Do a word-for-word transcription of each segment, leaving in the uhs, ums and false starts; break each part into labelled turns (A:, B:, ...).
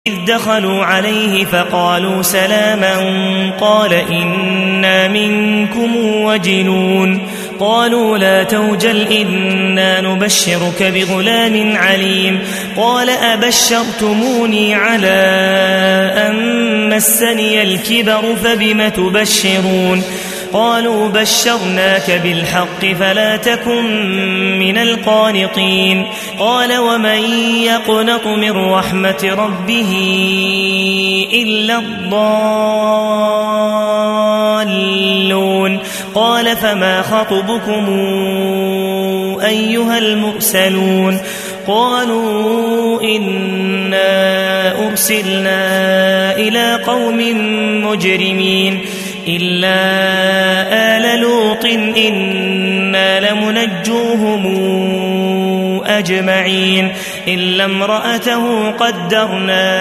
A: إذ دخلوا عليه فقالوا سلاما قال إنا منكم وجلون قالوا لا توجل إنا نبشرك بغلام عليم قال أبشرتموني على أن مسني الكبر فبم تبشرون قالوا بشرناك بالحق فلا تكن من القانطين قال ومن يقنط من رحمة ربه إلا الضالون قال فما خطبكم أيها المرسلون قالوا إنا أرسلنا إلى قوم مجرمين إلا آل لوط إنا لمنجوهم أجمعين إلا امرأته قدرنا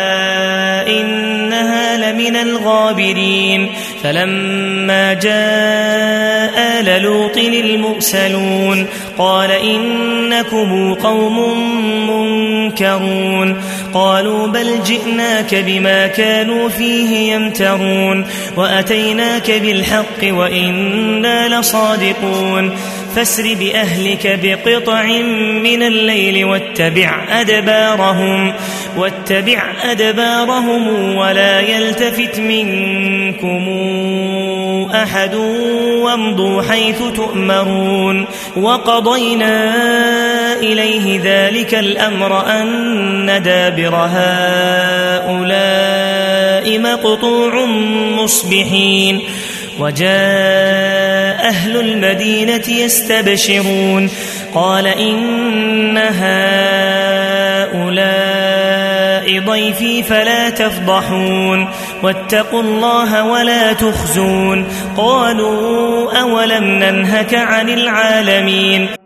A: إنها لمن الغابرين فلما جاء آل لوط المرسلون قال إنكم قوم منكرون قالوا بل جئناك بما كانوا فيه يمترون وأتيناك بالحق وإنا لصادقون فاسر بأهلك بقطع من الليل واتبع أدبارهم واتبع أدبارهم ولا يلتفت منكم أحد وامضوا حيث تؤمرون وقضينا إليه ذلك الأمر أن دابر هؤلاء مقطوع مصبحين وجاء أهل المدينة يستبشرون قال إن هؤلاء ضيفي فلا تفضحون واتقوا الله ولا تخزون قالوا أولم ننهك عن العالمين